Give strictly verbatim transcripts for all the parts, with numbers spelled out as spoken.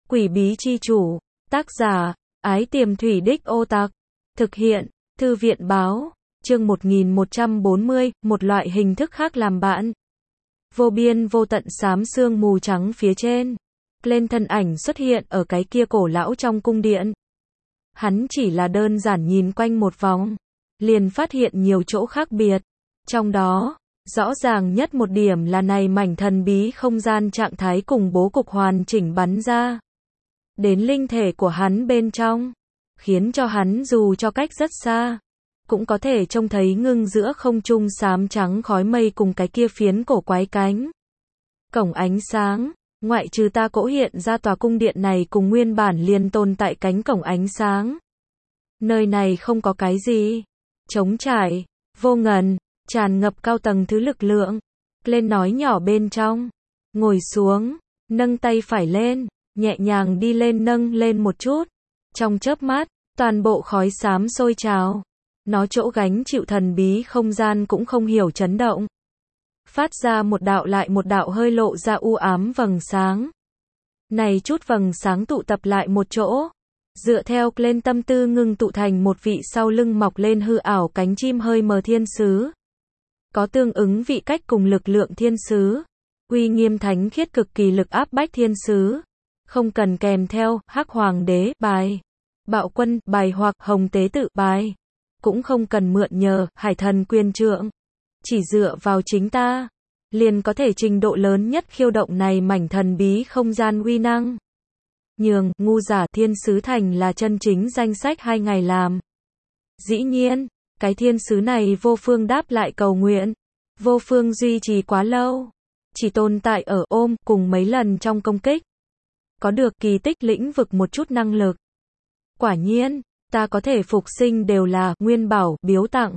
Quỷ bí chi chủ, tác giả, Ái Tiềm Thủy Đích Ô Tặc, thực hiện, Thư viện báo, chương một nghìn một trăm bốn mươi, một loại hình thức khác làm bạn. Vô biên vô tận xám sương mù trắng phía trên, lên thân ảnh xuất hiện ở cái kia cổ lão trong cung điện. Hắn chỉ là đơn giản nhìn quanh một vòng, liền phát hiện nhiều chỗ khác biệt. Trong đó, rõ ràng nhất một điểm là này mảnh thần bí không gian trạng thái cùng bố cục hoàn chỉnh bắn ra đến linh thể của hắn bên trong, khiến cho hắn dù cho cách rất xa, cũng có thể trông thấy ngưng giữa không trung xám trắng khói mây cùng cái kia phiến cổ quái cánh cổng ánh sáng. Ngoại trừ ta cỗ hiện ra tòa cung điện này cùng nguyên bản liền tồn tại cánh cổng ánh sáng, nơi này không có cái gì, trống trải, vô ngần, tràn ngập cao tầng thứ lực lượng. Lên nói nhỏ bên trong, ngồi xuống, nâng tay phải lên, nhẹ nhàng đi lên nâng lên một chút. Trong chớp mắt, toàn bộ khói xám sôi trào. Nó chỗ gánh chịu thần bí không gian cũng không hiểu chấn động, phát ra một đạo lại một đạo hơi lộ ra u ám vầng sáng. Này chút vầng sáng tụ tập lại một chỗ, dựa theo lên tâm tư ngưng tụ thành một vị sau lưng mọc lên hư ảo cánh chim hơi mờ thiên sứ. Có tương ứng vị cách cùng lực lượng thiên sứ, uy nghiêm thánh khiết cực kỳ lực áp bách thiên sứ. Không cần kèm theo hắc hoàng đế bài, bạo quân bài hoặc hồng tế tự bài, cũng không cần mượn nhờ hải thần quyền trượng. Chỉ dựa vào chính ta, liền có thể trình độ lớn nhất khiêu động này mảnh thần bí không gian uy năng. Nhường, ngu giả thiên sứ thành là chân chính danh sách hai ngày làm. Dĩ nhiên, cái thiên sứ này vô phương đáp lại cầu nguyện, vô phương duy trì quá lâu, chỉ tồn tại ở ôm cùng mấy lần trong công kích. Có được kỳ tích lĩnh vực một chút năng lực. Quả nhiên, ta có thể phục sinh đều là nguyên bảo biếu tặng.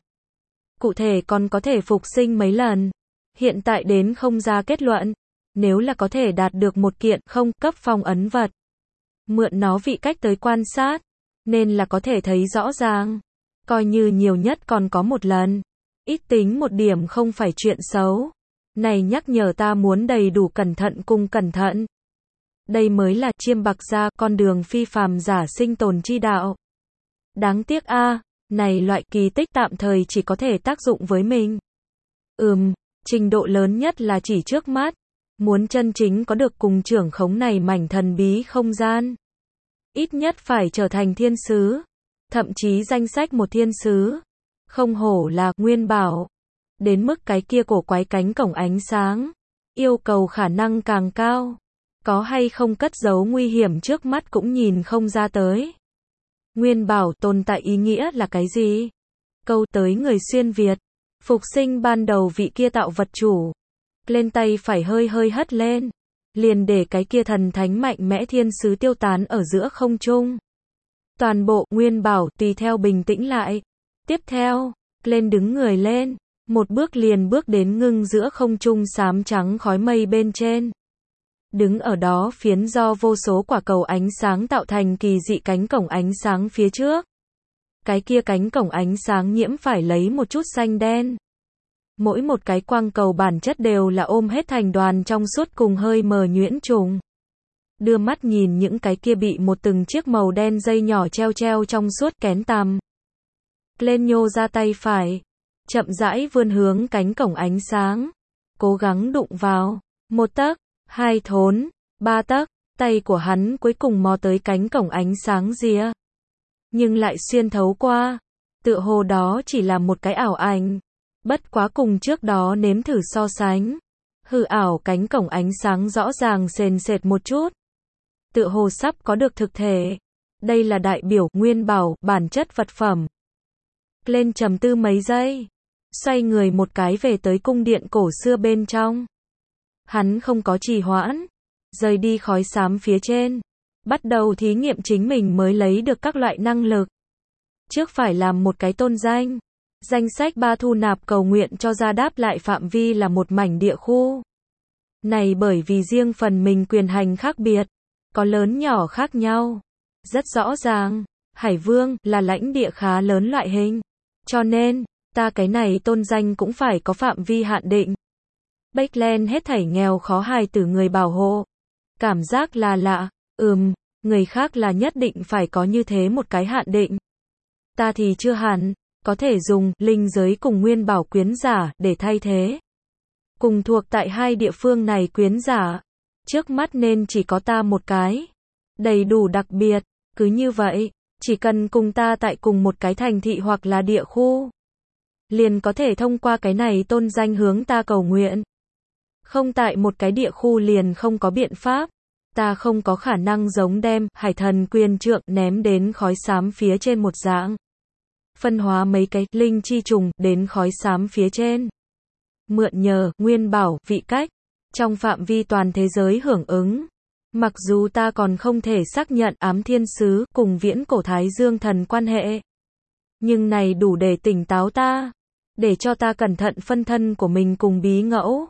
Cụ thể còn có thể phục sinh mấy lần, hiện tại đến không ra kết luận. Nếu là có thể đạt được một kiện không cấp phong ấn vật, mượn nó vị cách tới quan sát, nên là có thể thấy rõ ràng. Coi như nhiều nhất còn có một lần, ít tính một điểm không phải chuyện xấu. Này nhắc nhở ta muốn đầy đủ cẩn thận cùng cẩn thận. Đây mới là chiêm bạc ra con đường phi phàm giả sinh tồn chi đạo. Đáng tiếc a, à, này loại kỳ tích tạm thời chỉ có thể tác dụng với mình. Ừm, trình độ lớn nhất là chỉ trước mắt. Muốn chân chính có được cùng trưởng khống này mảnh thần bí không gian, ít nhất phải trở thành thiên sứ, thậm chí danh sách một thiên sứ. Không hổ là nguyên bảo. Đến mức cái kia cổ quái cánh cổng ánh sáng, yêu cầu khả năng càng cao. Có hay không cất giấu nguy hiểm trước mắt cũng nhìn không ra tới. Nguyên bảo tồn tại ý nghĩa là cái gì? Câu tới người xuyên Việt, phục sinh ban đầu vị kia tạo vật chủ. Lên tay phải hơi hơi hất lên, liền để cái kia thần thánh mạnh mẽ thiên sứ tiêu tán ở giữa không trung. Toàn bộ nguyên bảo tùy theo bình tĩnh lại. Tiếp theo, lên đứng người lên, một bước liền bước đến ngưng giữa không trung xám trắng khói mây bên trên. Đứng ở đó phiến do vô số quả cầu ánh sáng tạo thành kỳ dị cánh cổng ánh sáng phía trước. Cái kia cánh cổng ánh sáng nhiễm phải lấy một chút xanh đen. Mỗi một cái quang cầu bản chất đều là ôm hết thành đoàn trong suốt cùng hơi mờ nhuyễn trùng. Đưa mắt nhìn những cái kia bị một từng chiếc màu đen dây nhỏ treo treo trong suốt kén tằm. Lên nhô ra tay phải, chậm rãi vươn hướng cánh cổng ánh sáng, cố gắng đụng vào, một tấc, hai thốn, ba tấc, tay của hắn cuối cùng mò tới cánh cổng ánh sáng rìa. Nhưng lại xuyên thấu qua, tựa hồ đó chỉ là một cái ảo ảnh. Bất quá cùng trước đó nếm thử so sánh, hư ảo cánh cổng ánh sáng rõ ràng sền sệt một chút. Tựa hồ sắp có được thực thể. Đây là đại biểu nguyên bảo, bản chất vật phẩm. Lên trầm tư mấy giây, xoay người một cái về tới cung điện cổ xưa bên trong. Hắn không có trì hoãn, rời đi khói xám phía trên, bắt đầu thí nghiệm chính mình mới lấy được các loại năng lực. Trước phải làm một cái tôn danh. Danh sách ba thu nạp cầu nguyện cho ra đáp lại phạm vi là một mảnh địa khu. Này bởi vì riêng phần mình quyền hành khác biệt, có lớn nhỏ khác nhau. Rất rõ ràng, Hải Vương là lãnh địa khá lớn loại hình. Cho nên, ta cái này tôn danh cũng phải có phạm vi hạn định. Bách Len hết thảy nghèo khó hài tử người bảo hộ. Cảm giác là lạ, ừm, Người khác là nhất định phải có như thế một cái hạn định. Ta thì chưa hẳn, có thể dùng linh giới cùng nguyên bảo quyến giả để thay thế. Cùng thuộc tại hai địa phương này quyến giả, trước mắt nên chỉ có ta một cái. Đầy đủ đặc biệt, cứ như vậy, chỉ cần cùng ta tại cùng một cái thành thị hoặc là địa khu, liền có thể thông qua cái này tôn danh hướng ta cầu nguyện. Không tại một cái địa khu liền không có biện pháp. Ta không có khả năng giống đem hải thần quyền trượng ném đến khói xám phía trên một dạng. Phân hóa mấy cái linh chi trùng đến khói xám phía trên. Mượn nhờ nguyên bảo vị cách trong phạm vi toàn thế giới hưởng ứng. Mặc dù ta còn không thể xác nhận ám thiên sứ cùng viễn cổ thái dương thần quan hệ, nhưng này đủ để tỉnh táo ta, để cho ta cẩn thận phân thân của mình cùng bí ngẫu.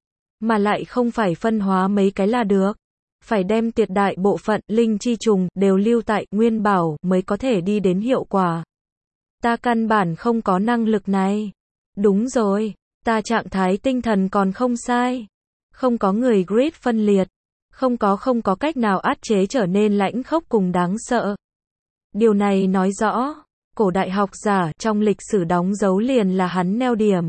Mà lại không phải phân hóa mấy cái là được. Phải đem tuyệt đại bộ phận linh chi trùng đều lưu tại nguyên bảo mới có thể đi đến hiệu quả. Ta căn bản không có năng lực này. Đúng rồi, ta trạng thái tinh thần còn không sai. Không có người grid phân liệt. Không có không có cách nào áp chế trở nên lãnh khốc cùng đáng sợ. Điều này nói rõ, cổ đại học giả trong lịch sử đóng dấu liền là hắn neo điểm.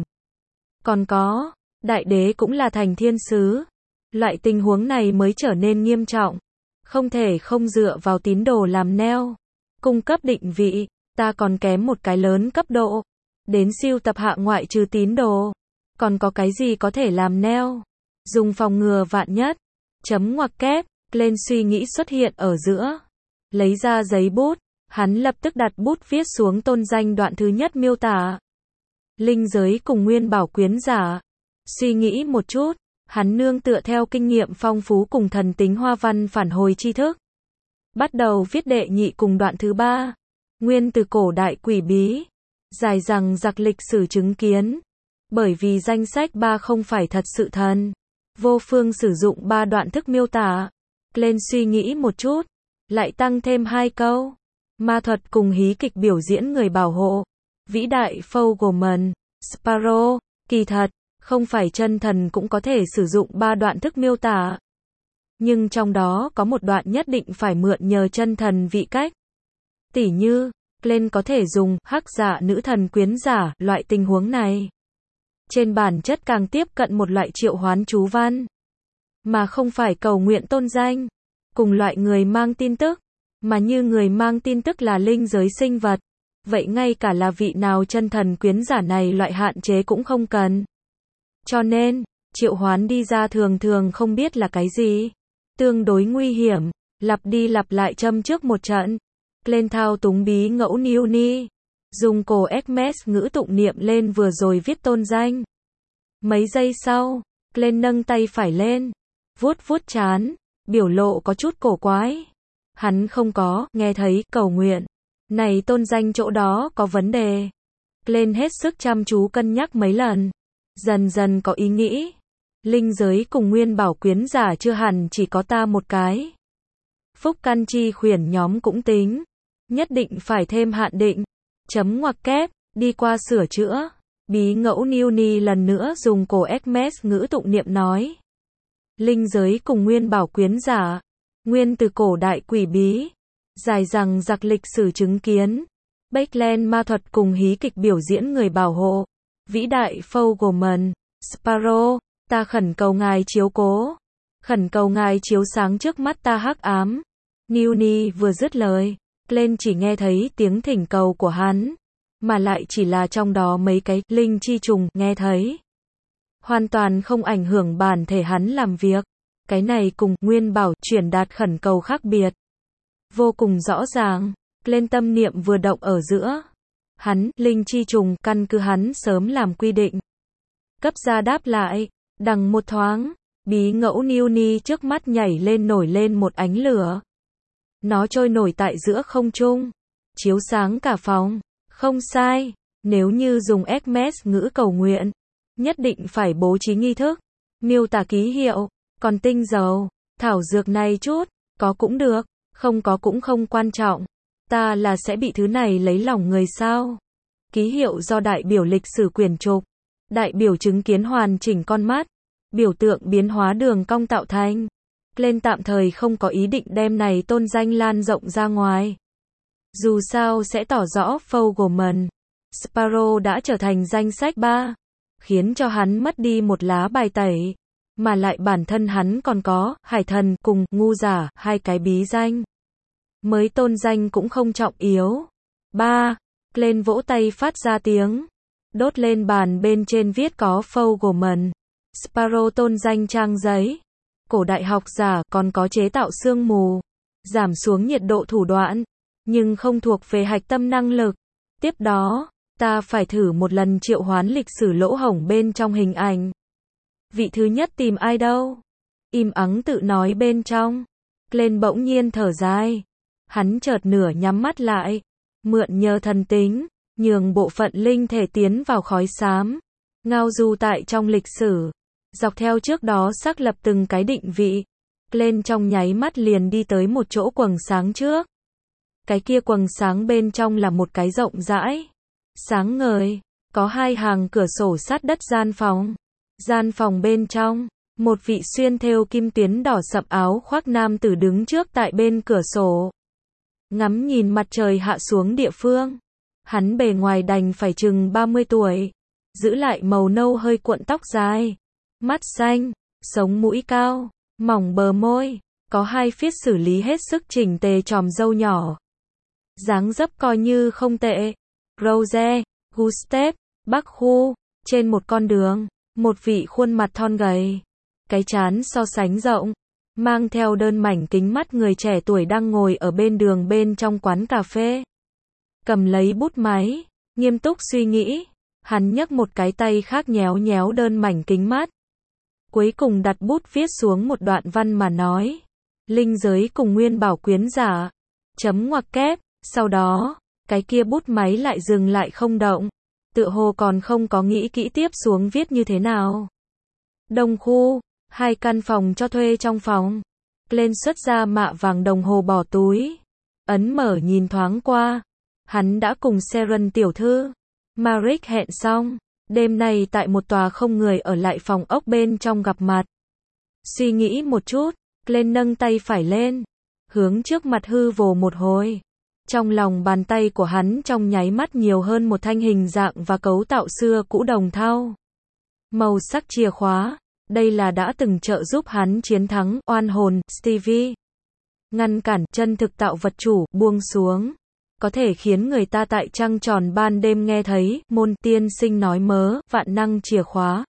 Còn có, đại đế cũng là thành thiên sứ. Loại tình huống này mới trở nên nghiêm trọng. Không thể không dựa vào tín đồ làm neo. Cung cấp định vị, ta còn kém một cái lớn cấp độ. Đến siêu tập hạ ngoại trừ tín đồ. Còn có cái gì có thể làm neo? Dùng phòng ngừa vạn nhất. Chấm ngoặc kép, lên suy nghĩ xuất hiện ở giữa. Lấy ra giấy bút, hắn lập tức đặt bút viết xuống tôn danh đoạn thứ nhất miêu tả. Linh giới cùng nguyên bảo quyến giả. Suy nghĩ một chút. Hắn nương tựa theo kinh nghiệm phong phú cùng thần tính hoa văn phản hồi tri thức. Bắt đầu viết đệ nhị cùng đoạn thứ ba. Nguyên từ cổ đại quỷ bí. Dài rằng giặc lịch sử chứng kiến. Bởi vì danh sách ba không phải thật sự thần. Vô phương sử dụng ba đoạn thức miêu tả. Lên suy nghĩ một chút. Lại tăng thêm hai câu. Ma thuật cùng hí kịch biểu diễn người bảo hộ. Vĩ đại Fogelman, Sparrow, kỳ thật. Không phải chân thần cũng có thể sử dụng ba đoạn thức miêu tả. Nhưng trong đó có một đoạn nhất định phải mượn nhờ chân thần vị cách. Tỉ như, lên có thể dùng hắc giả nữ thần quyến giả loại tình huống này. Trên bản chất càng tiếp cận một loại triệu hoán chú văn. Mà không phải cầu nguyện tôn danh. Cùng loại người mang tin tức. Mà như người mang tin tức là linh giới sinh vật. Vậy ngay cả là vị nào chân thần quyến giả này loại hạn chế cũng không cần. Cho nên, triệu hoán đi ra thường thường không biết là cái gì. Tương đối nguy hiểm, lặp đi lặp lại châm trước một trận. Lên thao túng bí ngẫu Newni. Dùng cổ Hermes ngữ tụng niệm lên vừa rồi viết tôn danh. Mấy giây sau, lên nâng tay phải lên. Vuốt vuốt chán, biểu lộ có chút cổ quái. Hắn không có, nghe thấy, cầu nguyện. Này tôn danh chỗ đó có vấn đề. Lên hết sức chăm chú cân nhắc mấy lần. Dần dần có ý nghĩ. Linh giới cùng nguyên bảo quyến giả chưa hẳn chỉ có ta một cái. Phúc căn chi khuyển nhóm cũng tính. Nhất định phải thêm hạn định. Chấm ngoặc kép, đi qua sửa chữa. Bí ngẫu Newni lần nữa dùng cổ Hermes ngữ tụng niệm nói. Linh giới cùng nguyên bảo quyến giả. Nguyên từ cổ đại quỷ bí. Dài rằng giặc lịch sử chứng kiến. Backland ma thuật cùng hí kịch biểu diễn người bảo hộ. Vĩ đại Fogelman, Sparrow, ta khẩn cầu ngài chiếu cố. Khẩn cầu ngài chiếu sáng trước mắt ta hắc ám. Newni vừa dứt lời. Lên chỉ nghe thấy tiếng thỉnh cầu của hắn. Mà lại chỉ là trong đó mấy cái linh chi trùng nghe thấy. Hoàn toàn không ảnh hưởng bản thể hắn làm việc. Cái này cùng nguyên bảo chuyển đạt khẩn cầu khác biệt. Vô cùng rõ ràng. Lên tâm niệm vừa động ở giữa. Hắn, linh chi trùng, căn cứ hắn sớm làm quy định. Cấp ra đáp lại. Đằng một thoáng. Bí ngẫu Newni trước mắt nhảy lên nổi lên một ánh lửa. Nó trôi nổi tại giữa không trung. Chiếu sáng cả phòng. Không sai. Nếu như dùng Hermes ngữ cầu nguyện. Nhất định phải bố trí nghi thức. Miêu tả ký hiệu. Còn tinh dầu. Thảo dược này chút. Có cũng được. Không có cũng không quan trọng. Ta là sẽ bị thứ này lấy lòng người sao. Ký hiệu do đại biểu lịch sử quyển trục. Đại biểu chứng kiến hoàn chỉnh con mắt. Biểu tượng biến hóa đường cong tạo thành. Glenn tạm thời không có ý định đem này tôn danh lan rộng ra ngoài. Dù sao sẽ tỏ rõ Fogelman, Sparrow đã trở thành danh sách ba, khiến cho hắn mất đi một lá bài tẩy, mà lại bản thân hắn còn có hải thần cùng ngu giả hai cái bí danh. Mới tôn danh cũng không trọng yếu. ba. Glenn vỗ tay phát ra tiếng, đốt lên bàn bên trên viết có Fogelman, Sparrow tôn danh trang giấy. Cổ đại học giả còn có chế tạo sương mù, giảm xuống nhiệt độ thủ đoạn, nhưng không thuộc về hạch tâm năng lực. Tiếp đó, ta phải thử một lần triệu hoán lịch sử lỗ hổng bên trong hình ảnh. Vị thứ nhất tìm ai đâu? Im ắng tự nói bên trong. Glenn bỗng nhiên thở dài. Hắn chợt nửa nhắm mắt lại, mượn nhờ thần tính, nhường bộ phận linh thể tiến vào khói xám, ngao du tại trong lịch sử, dọc theo trước đó xác lập từng cái định vị. Glenn trong nháy mắt liền đi tới một chỗ quầng sáng trước. Cái kia quầng sáng bên trong là một cái rộng rãi, sáng ngời, có hai hàng cửa sổ sát đất gian phòng. Gian phòng bên trong, một vị xuyên thêu kim tuyến đỏ sậm áo khoác nam tử đứng trước tại bên cửa sổ, ngắm nhìn mặt trời hạ xuống địa phương. Hắn bề ngoài đành phải chừng ba mươi tuổi, giữ lại màu nâu hơi cuộn tóc dài, mắt xanh, sống mũi cao, mỏng bờ môi, có hai phiết xử lý hết sức chỉnh tề chòm râu nhỏ. Dáng dấp coi như không tệ. Rose, Gustav, Bắc khu, trên một con đường, một vị khuôn mặt thon gầy, cái trán so sánh rộng, mang theo đơn mảnh kính mắt người trẻ tuổi đang ngồi ở bên đường bên trong quán cà phê. Cầm lấy bút máy, nghiêm túc suy nghĩ, hắn nhấc một cái tay khác nhéo nhéo đơn mảnh kính mắt. Cuối cùng đặt bút viết xuống một đoạn văn mà nói. Linh giới cùng nguyên bảo quyến giả. Chấm ngoặc kép, sau đó, cái kia bút máy lại dừng lại không động. Tựa hồ còn không có nghĩ kỹ tiếp xuống viết như thế nào. Đông khu, hai căn phòng cho thuê trong phòng. Lên xuất ra mạ vàng đồng hồ bỏ túi. Ấn mở nhìn thoáng qua. Hắn đã cùng Sharon tiểu thư, Maric hẹn xong. Đêm nay tại một tòa không người ở lại phòng ốc bên trong gặp mặt. Suy nghĩ một chút, Glenn nâng tay phải lên, hướng trước mặt hư vồ một hồi. Trong lòng bàn tay của hắn trong nháy mắt nhiều hơn một thanh hình dạng và cấu tạo xưa cũ đồng thau. Màu sắc chìa khóa, đây là đã từng trợ giúp hắn chiến thắng oan hồn Stevie. Ngăn cản chân thực tạo vật chủ buông xuống. Có thể khiến người ta tại trăng tròn ban đêm nghe thấy môn tiên sinh nói mớ vạn năng chìa khóa.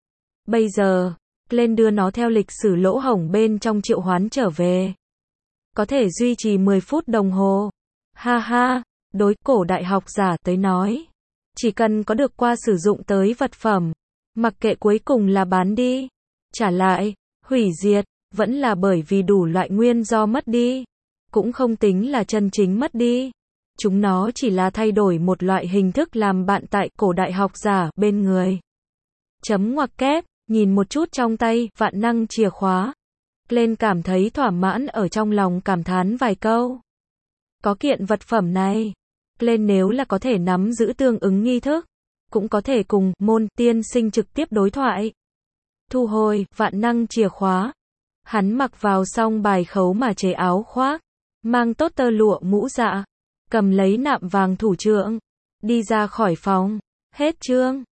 Bây giờ, Glenn đưa nó theo lịch sử lỗ hổng bên trong triệu hoán trở về. Có thể duy trì mười phút đồng hồ. Ha ha, đối cổ đại học giả tới nói. Chỉ cần có được qua sử dụng tới vật phẩm. Mặc kệ cuối cùng là bán đi, trả lại, hủy diệt, vẫn là bởi vì đủ loại nguyên do mất đi. Cũng không tính là chân chính mất đi. Chúng nó chỉ là thay đổi một loại hình thức làm bạn tại cổ đại học giả bên người. Chấm ngoặc kép, nhìn một chút trong tay, vạn năng chìa khóa. Glenn cảm thấy thỏa mãn ở trong lòng cảm thán vài câu. Có kiện vật phẩm này, Glenn nếu là có thể nắm giữ tương ứng nghi thức, cũng có thể cùng môn tiên sinh trực tiếp đối thoại. Thu hồi, vạn năng chìa khóa. Hắn mặc vào xong bài khấu mà chế áo khoác, mang tốt tơ lụa mũ dạ, cầm lấy nạm vàng thủ trượng, đi ra khỏi phòng. Hết chương.